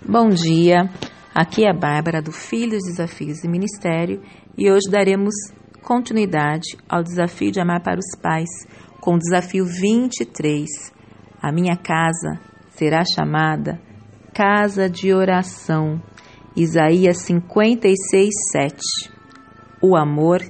Bom dia, aqui é a Bárbara do Filhos, Desafios e Ministério e hoje daremos continuidade ao desafio de amar para os pais com o desafio 23. A minha casa será chamada Casa de Oração. Isaías 56:7. O amor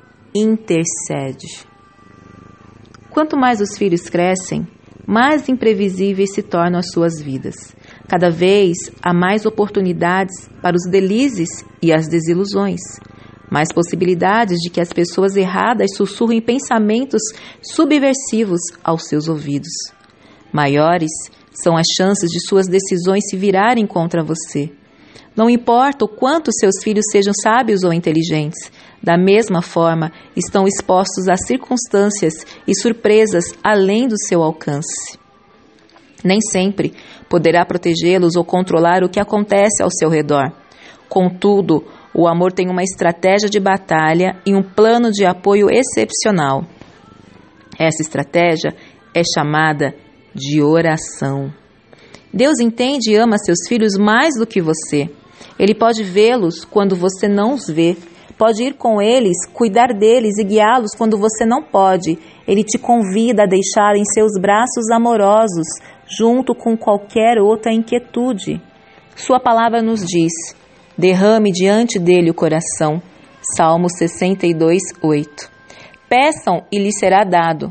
intercede. Quanto mais os filhos crescem, mais imprevisíveis se tornam as suas vidas. Cada vez há mais oportunidades para os delizes e as desilusões, mais possibilidades de que as pessoas erradas sussurrem pensamentos subversivos aos seus ouvidos. Maiores são as chances de suas decisões se virarem contra você. Não importa o quanto seus filhos sejam sábios ou inteligentes, da mesma forma estão expostos a circunstâncias e surpresas além do seu alcance. Nem sempre poderá protegê-los ou controlar o que acontece ao seu redor. Contudo, o amor tem uma estratégia de batalha e um plano de apoio excepcional. Essa estratégia é chamada de oração. Deus entende e ama seus filhos mais do que você. Ele pode vê-los quando você não os vê. Pode ir com eles, cuidar deles e guiá-los quando você não pode. Ele te convida a deixar em seus braços amorosos, junto com qualquer outra inquietude. Sua palavra nos diz: derrame diante dele o coração. Salmos 62:8. Peçam e lhes será dado.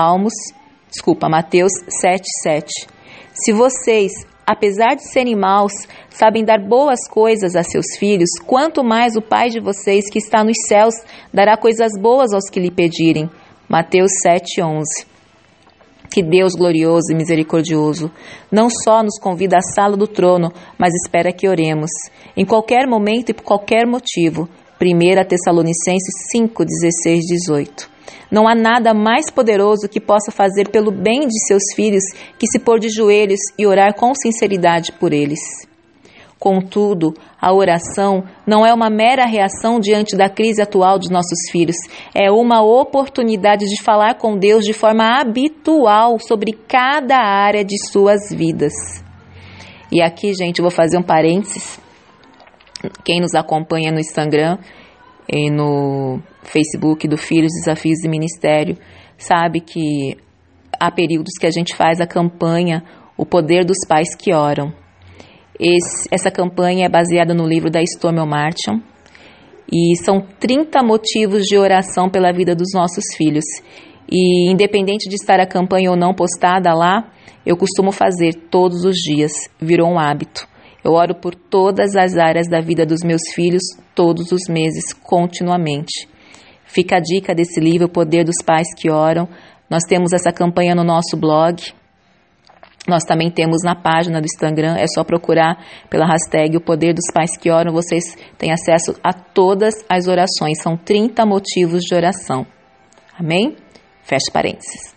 Mateus 7:7. Se vocês, apesar de serem maus, sabem dar boas coisas a seus filhos, quanto mais o Pai de vocês que está nos céus dará coisas boas aos que lhe pedirem. Mateus 7:11. Que Deus glorioso e misericordioso não só nos convida à sala do trono, mas espera que oremos, em qualquer momento e por qualquer motivo. 1 Tessalonicenses 5:16-18. Não há nada mais poderoso que possa fazer pelo bem de seus filhos que se pôr de joelhos e orar com sinceridade por eles. Contudo, a oração não é uma mera reação diante da crise atual dos nossos filhos. É uma oportunidade de falar com Deus de forma habitual sobre cada área de suas vidas. E aqui, gente, eu vou fazer um parênteses. Quem nos acompanha no Instagram e no Facebook do Filhos, Desafios e Ministério sabe que há períodos que a gente faz a campanha O Poder dos Pais que Oram. Essa campanha é baseada no livro da Stormy Martin e são 30 motivos de oração pela vida dos nossos filhos. E independente de estar a campanha ou não postada lá, eu costumo fazer todos os dias, virou um hábito. Eu oro por todas as áreas da vida dos meus filhos, todos os meses, continuamente. Fica a dica desse livro, O Poder dos Pais que Oram. Nós temos essa campanha no nosso blog. Nós também temos na página do Instagram, é só procurar pela hashtag O Poder dos Pais que Oram. Vocês têm acesso a todas as orações. São 30 motivos de oração. Amém? Feche parênteses.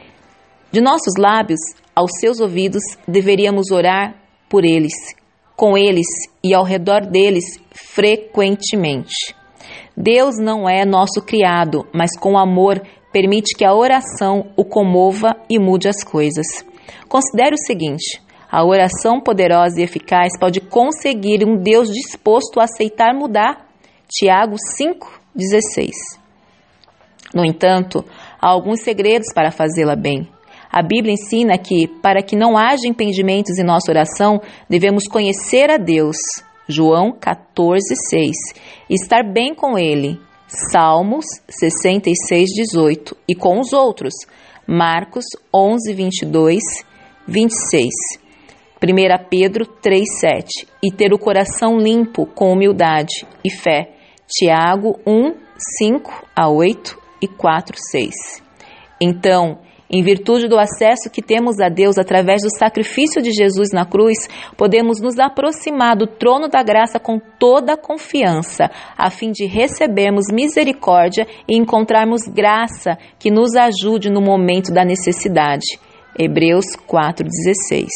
De nossos lábios aos seus ouvidos, deveríamos orar por eles, com eles e ao redor deles frequentemente. Deus não é nosso criado, mas com amor permite que a oração o comova e mude as coisas. Considere o seguinte: a oração poderosa e eficaz pode conseguir um Deus disposto a aceitar mudar. Tiago 5:16. No entanto, há alguns segredos para fazê-la bem. A Bíblia ensina que, para que não haja impedimentos em nossa oração, devemos conhecer a Deus. João 14:6. Estar bem com Ele. Salmos 66:18. E com os outros. Marcos 11:22, 26. 1 Pedro 3:7. E ter o coração limpo com humildade e fé. Tiago 1:5-8 e 4:6. Então, em virtude do acesso que temos a Deus através do sacrifício de Jesus na cruz, podemos nos aproximar do trono da graça com toda a confiança, a fim de recebermos misericórdia e encontrarmos graça que nos ajude no momento da necessidade. Hebreus 4:16.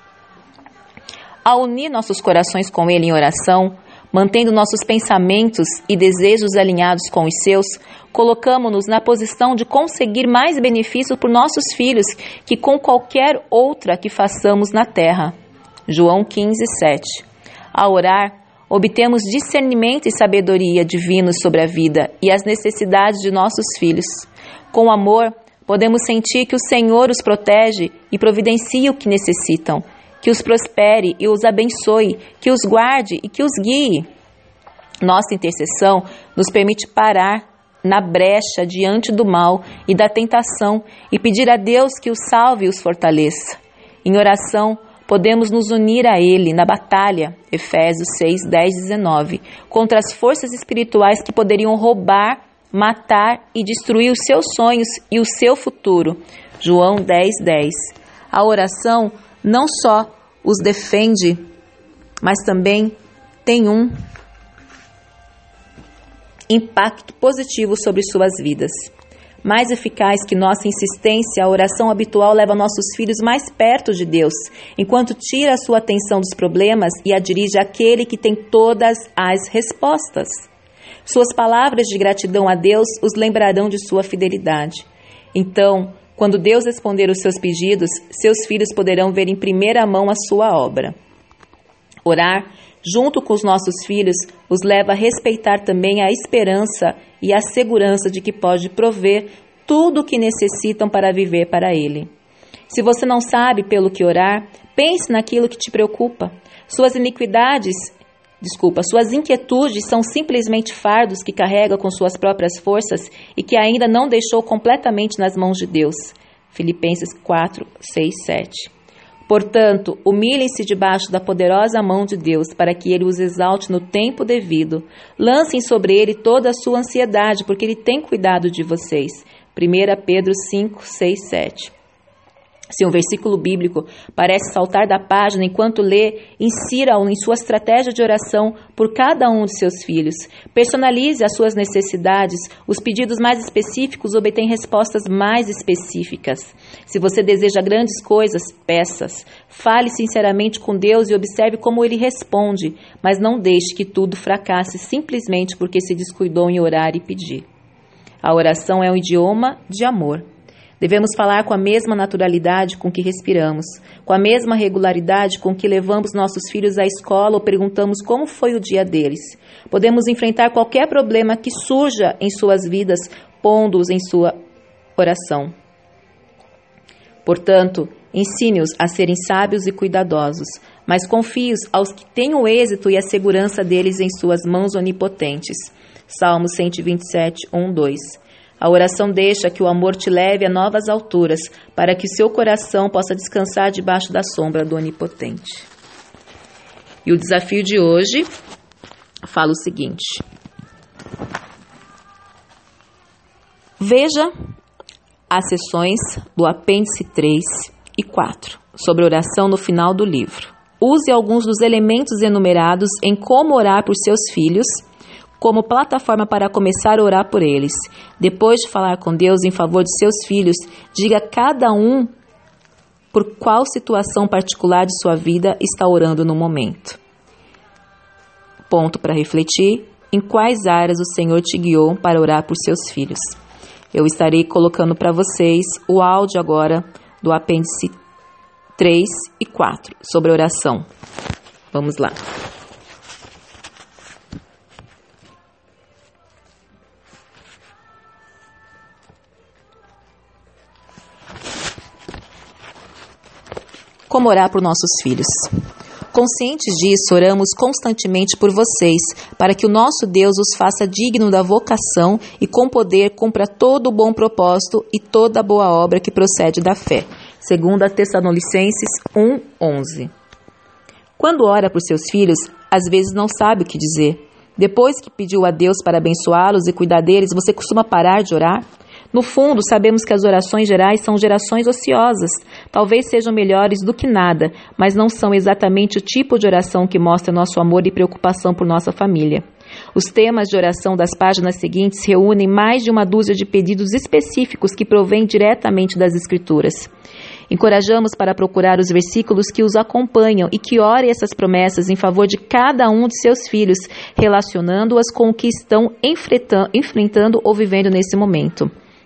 Ao unir nossos corações com Ele em oração, mantendo nossos pensamentos e desejos alinhados com os seus, colocamos-nos na posição de conseguir mais benefícios por nossos filhos que com qualquer outra que façamos na terra. João 15:7. Ao orar, obtemos discernimento e sabedoria divinos sobre a vida e as necessidades de nossos filhos. Com amor, podemos sentir que o Senhor os protege e providencia o que necessitam, que os prospere e os abençoe, que os guarde e que os guie. Nossa intercessão nos permite parar na brecha diante do mal e da tentação e pedir a Deus que os salve e os fortaleça. Em oração, podemos nos unir a Ele na batalha, Efésios 6, 10, 19, contra as forças espirituais que poderiam roubar, matar e destruir os seus sonhos e o seu futuro, João 10, 10. A oração não só os defende, mas também tem um impacto positivo sobre suas vidas. Mais eficaz que nossa insistência, a oração habitual leva nossos filhos mais perto de Deus, enquanto tira a sua atenção dos problemas e a dirige àquele que tem todas as respostas. Suas palavras de gratidão a Deus os lembrarão de sua fidelidade. Então, quando Deus responder os seus pedidos, seus filhos poderão ver em primeira mão a sua obra. Orar junto com os nossos filhos os leva a respeitar também a esperança e a segurança de que pode prover tudo o que necessitam para viver para Ele. Se você não sabe pelo que orar, pense naquilo que te preocupa. Suas inquietudes são simplesmente fardos que carrega com suas próprias forças e que ainda não deixou completamente nas mãos de Deus. Filipenses 4, 6, 7. Portanto, humilhem-se debaixo da poderosa mão de Deus, para que Ele os exalte no tempo devido. Lancem sobre Ele toda a sua ansiedade, porque Ele tem cuidado de vocês. 1 Pedro 5, 6, 7. Se um versículo bíblico parece saltar da página enquanto lê, insira-o em sua estratégia de oração por cada um de seus filhos. Personalize as suas necessidades. Os pedidos mais específicos obtêm respostas mais específicas. Se você deseja grandes coisas, peças. Fale sinceramente com Deus e observe como Ele responde, mas não deixe que tudo fracasse simplesmente porque se descuidou em orar e pedir. A oração é um idioma de amor. Devemos falar com a mesma naturalidade com que respiramos, com a mesma regularidade com que levamos nossos filhos à escola ou perguntamos como foi o dia deles. Podemos enfrentar qualquer problema que surja em suas vidas, pondo-os em sua oração. Portanto, ensine-os a serem sábios e cuidadosos, mas confie-os aos que têm o êxito e a segurança deles em suas mãos onipotentes. Salmo 127, 1, 2. A oração deixa que o amor te leve a novas alturas, para que seu coração possa descansar debaixo da sombra do Onipotente. E o desafio de hoje fala o seguinte: veja as sessões do apêndice 3 e 4 sobre oração no final do livro. Use alguns dos elementos enumerados em como orar por seus filhos como plataforma para começar a orar por eles. Depois de falar com Deus em favor de seus filhos, diga a cada um por qual situação particular de sua vida está orando no momento. Ponto para refletir: em quais áreas o Senhor te guiou para orar por seus filhos. Eu estarei colocando para vocês o áudio agora do apêndice 3 e 4 sobre oração. Vamos lá. Como orar por nossos filhos? Conscientes disso, oramos constantemente por vocês, para que o nosso Deus os faça digno da vocação e com poder cumpra todo o bom propósito e toda a boa obra que procede da fé. 2 Tessalonicenses 1:11. Quando ora por seus filhos, às vezes não sabe o que dizer. Depois que pediu a Deus para abençoá-los e cuidar deles, você costuma parar de orar? No fundo, sabemos que as orações gerais são gerações ociosas. Talvez sejam melhores do que nada, mas não são exatamente o tipo de oração que mostra nosso amor e preocupação por nossa família. Os temas de oração das páginas seguintes reúnem mais de uma dúzia de pedidos específicos que provêm diretamente das Escrituras. Encorajamos para procurar os versículos que os acompanham e que ore essas promessas em favor de cada um de seus filhos, relacionando-as com o que estão enfrentando ou vivendo nesse momento.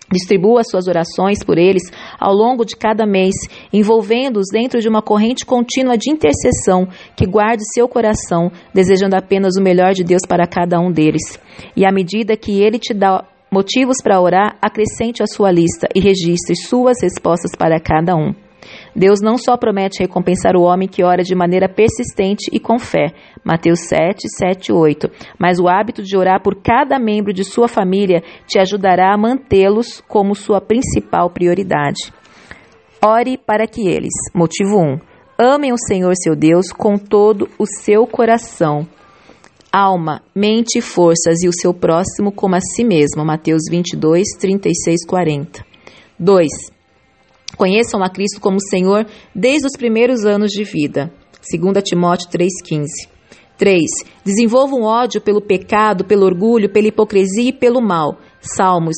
Distribua suas orações por eles ao longo de cada mês, envolvendo-os dentro de uma corrente contínua de intercessão que guarde seu coração, desejando apenas o melhor de Deus para cada um deles. E à medida que Ele te dá motivos para orar, acrescente a sua lista e registre suas respostas para cada um. Deus não só promete recompensar o homem que ora de maneira persistente e com fé, Mateus 7, 7 e 8, mas o hábito de orar por cada membro de sua família te ajudará a mantê-los como sua principal prioridade. Ore para que eles, motivo 1, amem o Senhor seu Deus com todo o seu coração, alma, mente e forças, e o seu próximo como a si mesmo, Mateus 22, 36, 40. 2. Conheçam a Cristo como Senhor desde os primeiros anos de vida. 2 Timóteo 3,15. 3. Desenvolvam ódio pelo pecado, pelo orgulho, pela hipocrisia e pelo mal. Salmos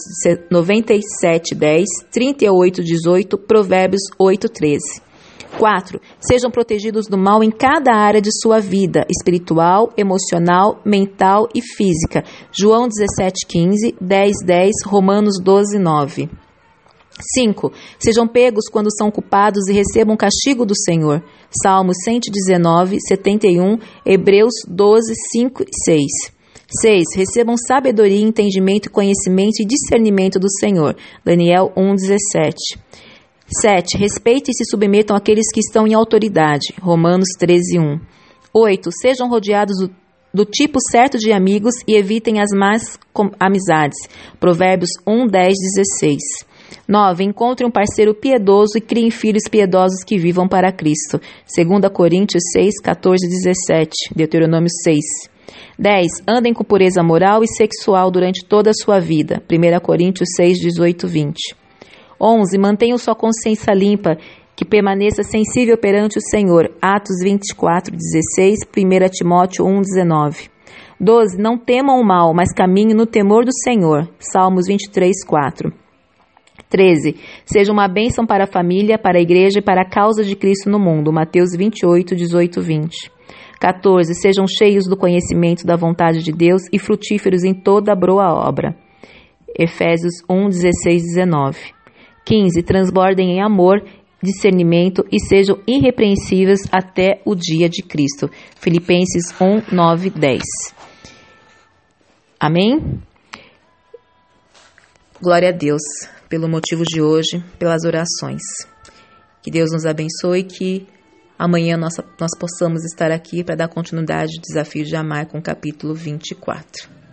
97:10, 38:18, Provérbios 8:13. 4. Sejam protegidos do mal em cada área de sua vida, espiritual, emocional, mental e física. João 17:15, 10:10, Romanos 12:9. 5. Sejam pegos quando são culpados e recebam castigo do Senhor. Salmos 119, 71, Hebreus 12, 5 e 6. 6. Recebam sabedoria, entendimento, conhecimento e discernimento do Senhor. Daniel 1:17. 7. Respeitem e se submetam àqueles que estão em autoridade. Romanos 13:1. 8. Sejam rodeados do tipo certo de amigos e evitem as más amizades. Provérbios 1:10, 16. 9. Encontre um parceiro piedoso e criem filhos piedosos que vivam para Cristo. 2 Coríntios 6, 14 e 17. Deuteronômio 6. 10. Andem com pureza moral e sexual durante toda a sua vida. 1 Coríntios 6, 18 e 20. 11. Mantenham sua consciência limpa, que permaneça sensível perante o Senhor. Atos 24, 16, 1 Timóteo 1, 19. 12. Não temam o mal, mas caminhem no temor do Senhor. Salmos 23, 4. 13. Seja uma bênção para a família, para a igreja e para a causa de Cristo no mundo. Mateus 28, 18 e 20. 14. Sejam cheios do conhecimento da vontade de Deus e frutíferos em toda boa obra. Efésios 1, 16 e 19. 15. Transbordem em amor, discernimento e sejam irrepreensíveis até o dia de Cristo. Filipenses 1, 9 e 10. Amém? Glória a Deus pelo motivo de hoje, pelas orações. Que Deus nos abençoe e que amanhã nós possamos estar aqui para dar continuidade ao desafio de amar com o capítulo 24.